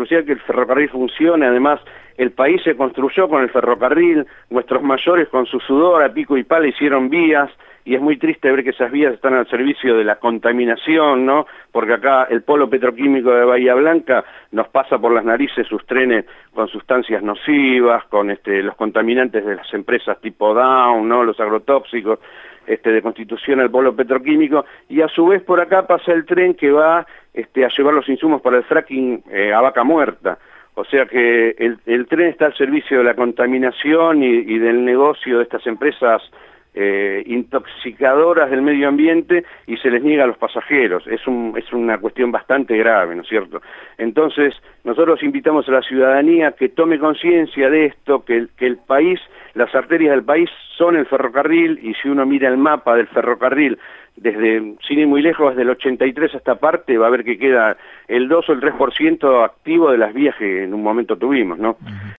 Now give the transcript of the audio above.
social que el ferrocarril funcione. Además, el país se construyó con el ferrocarril, nuestros mayores con su sudor a pico y pala hicieron vías, y es muy triste ver que esas vías están al servicio de la contaminación, ¿no? Porque acá el polo petroquímico de Bahía Blanca nos pasa por las narices sus trenes con sustancias nocivas, con los contaminantes de las empresas tipo Dow, ¿no? Los agrotóxicos, de Constitución al polo petroquímico, y a su vez por acá pasa el tren que va a llevar los insumos para el fracking a Vaca Muerta. O sea que el tren está al servicio de la contaminación y del negocio de estas empresas intoxicadoras del medio ambiente, y se les niega a los pasajeros. Es una cuestión bastante grave, ¿no es cierto? Entonces, nosotros invitamos a la ciudadanía que tome conciencia de esto, que el país, las arterias del país son el ferrocarril, y si uno mira el mapa del ferrocarril, desde, sin ir muy lejos, desde el 83 a esta parte, va a ver que queda el 2 o el 3% activo de las vías que en un momento tuvimos, ¿no?